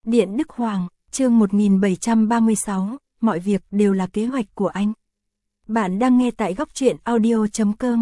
Điện Đức Hoàng, chương 1736, mọi việc đều là kế hoạch của anh. Bạn đang nghe tại góc truyện audio.com.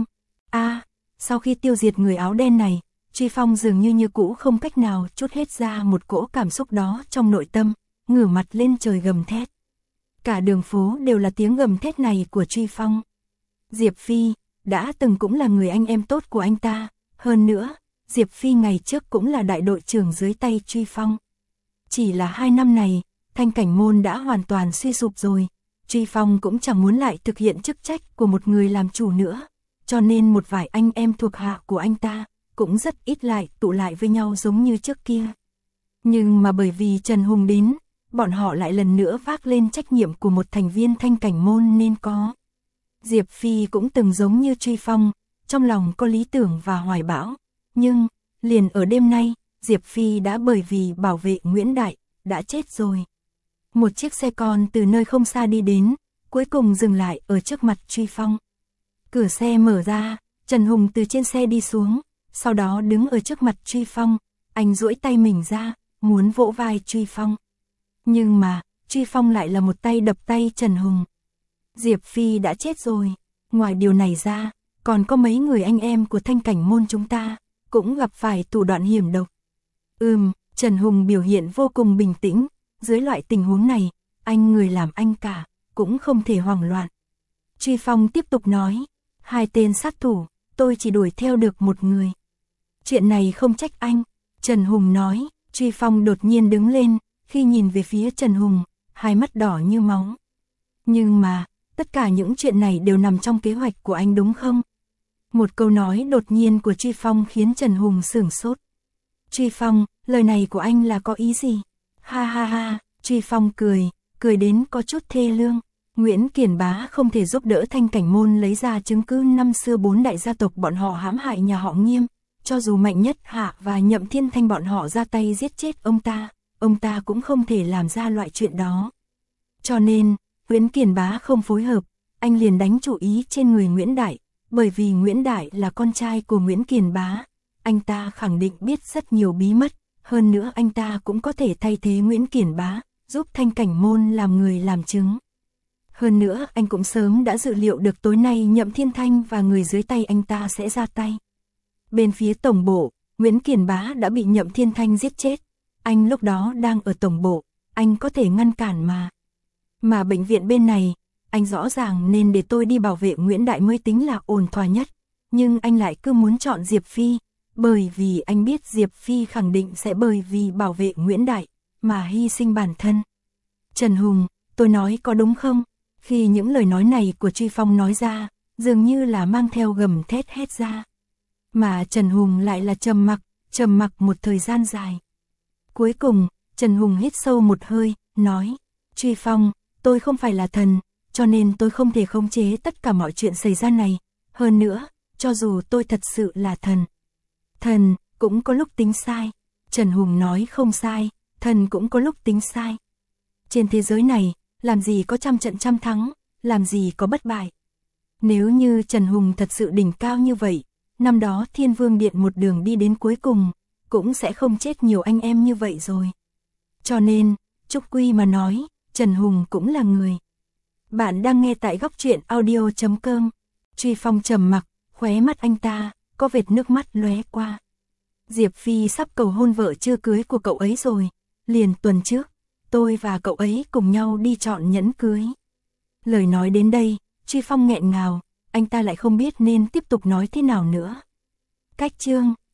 Sau khi tiêu diệt người áo đen này, Truy Phong dường như cũ không cách nào trút hết ra một cỗ cảm xúc đó trong nội tâm, ngửa mặt lên trời gầm thét. Cả đường phố đều là tiếng gầm thét này của Truy Phong. Diệp Phi, đã từng cũng là người anh em tốt của anh ta, hơn nữa, Diệp Phi ngày trước cũng là đại đội trưởng dưới tay Truy Phong. Chỉ là 2 năm này, Thanh Cảnh Môn đã hoàn toàn suy sụp rồi, Truy Phong cũng chẳng muốn lại thực hiện chức trách của một người làm chủ nữa, cho nên một vài anh em thuộc hạ của anh ta cũng rất ít lại tụ lại với nhau giống như trước kia. Nhưng mà bởi vì Trần Hùng đến, bọn họ lại lần nữa vác lên trách nhiệm của một thành viên Thanh Cảnh Môn nên có. Diệp Phi cũng từng giống như Truy Phong, trong lòng có lý tưởng và hoài bão, nhưng liền ở đêm nay, Diệp Phi đã bởi vì bảo vệ Nguyễn Đại, đã chết rồi. Một chiếc xe con từ nơi không xa đi đến, cuối cùng dừng lại ở trước mặt Truy Phong. Cửa xe mở ra, Trần Hùng từ trên xe đi xuống, sau đó đứng ở trước mặt Truy Phong, anh duỗi tay mình ra, muốn vỗ vai Truy Phong. Nhưng mà, Truy Phong lại là một tay đập tay Trần Hùng. Diệp Phi đã chết rồi, ngoài điều này ra, còn có mấy người anh em của Thanh Cảnh Môn chúng ta, cũng gặp phải thủ đoạn hiểm độc. Trần Hùng biểu hiện vô cùng bình tĩnh, dưới loại tình huống này, anh người làm anh cả, cũng không thể hoảng loạn. Truy Phong tiếp tục nói, 2 tên sát thủ, tôi chỉ đuổi theo được một người. Chuyện này không trách anh, Trần Hùng nói. Truy Phong đột nhiên đứng lên, khi nhìn về phía Trần Hùng, hai mắt đỏ như máu. Nhưng mà, tất cả những chuyện này đều nằm trong kế hoạch của anh đúng không? Một câu nói đột nhiên của Truy Phong khiến Trần Hùng sửng sốt. Truy Phong, lời này của anh là có ý gì? Ha ha ha, Truy Phong cười đến có chút thê lương. Nguyễn Kiền Bá không thể giúp đỡ Thanh Cảnh Môn lấy ra chứng cứ năm xưa 4 đại gia tộc bọn họ hãm hại nhà họ Nghiêm. Cho dù Mạnh Nhất Hạ và Nhậm Thiên Thanh bọn họ ra tay giết chết ông ta cũng không thể làm ra loại chuyện đó. Cho nên, Nguyễn Kiền Bá không phối hợp, anh liền đánh chủ ý trên người Nguyễn Đại, bởi vì Nguyễn Đại là con trai của Nguyễn Kiền Bá, anh ta khẳng định biết rất nhiều bí mật, hơn nữa anh ta cũng có thể thay thế Nguyễn Kiền Bá, giúp Thanh Cảnh Môn làm người làm chứng. Hơn nữa anh cũng sớm đã dự liệu được tối nay Nhậm Thiên Thanh và người dưới tay anh ta sẽ ra tay. Bên phía tổng bộ, Nguyễn Kiền Bá đã bị Nhậm Thiên Thanh giết chết. Anh lúc đó đang ở tổng bộ, anh có thể ngăn cản mà. Mà bệnh viện bên này, anh rõ ràng nên để tôi đi bảo vệ Nguyễn Đại mới tính là ổn thỏa nhất. Nhưng anh lại cứ muốn chọn Diệp Phi, bởi vì anh biết Diệp Phi khẳng định sẽ bởi vì bảo vệ Nguyễn Đại, mà hy sinh bản thân. Trần Hùng, tôi nói có đúng không? Khi những lời nói này của Truy Phong nói ra, dường như là mang theo gầm thét hết ra. Mà Trần Hùng lại là trầm mặc một thời gian dài. Cuối cùng, Trần Hùng hít sâu một hơi, nói, Truy Phong, tôi không phải là thần, cho nên tôi không thể khống chế tất cả mọi chuyện xảy ra này. Hơn nữa, cho dù tôi thật sự là thần cũng có lúc tính sai. Trần Hùng nói không sai, thần cũng có lúc tính sai. Trên thế giới này, làm gì có trăm trận trăm thắng, làm gì có bất bại. Nếu như Trần Hùng thật sự đỉnh cao như vậy, năm đó Thiên Vương Điện một đường đi đến cuối cùng, cũng sẽ không chết nhiều anh em như vậy rồi. Cho nên, Trúc Quy mà nói, Trần Hùng cũng là người. Bạn đang nghe tại góc truyện audio.com. Truy Phong trầm mặc, khóe mắt anh ta, có vệt nước mắt lóe qua. Diệp Phi sắp cầu hôn vợ chưa cưới của cậu ấy rồi, liền tuần trước, tôi và cậu ấy cùng nhau đi chọn nhẫn cưới. Lời nói đến đây, Truy Phong nghẹn ngào, anh ta lại không biết nên tiếp tục nói thế nào nữa. Cách chương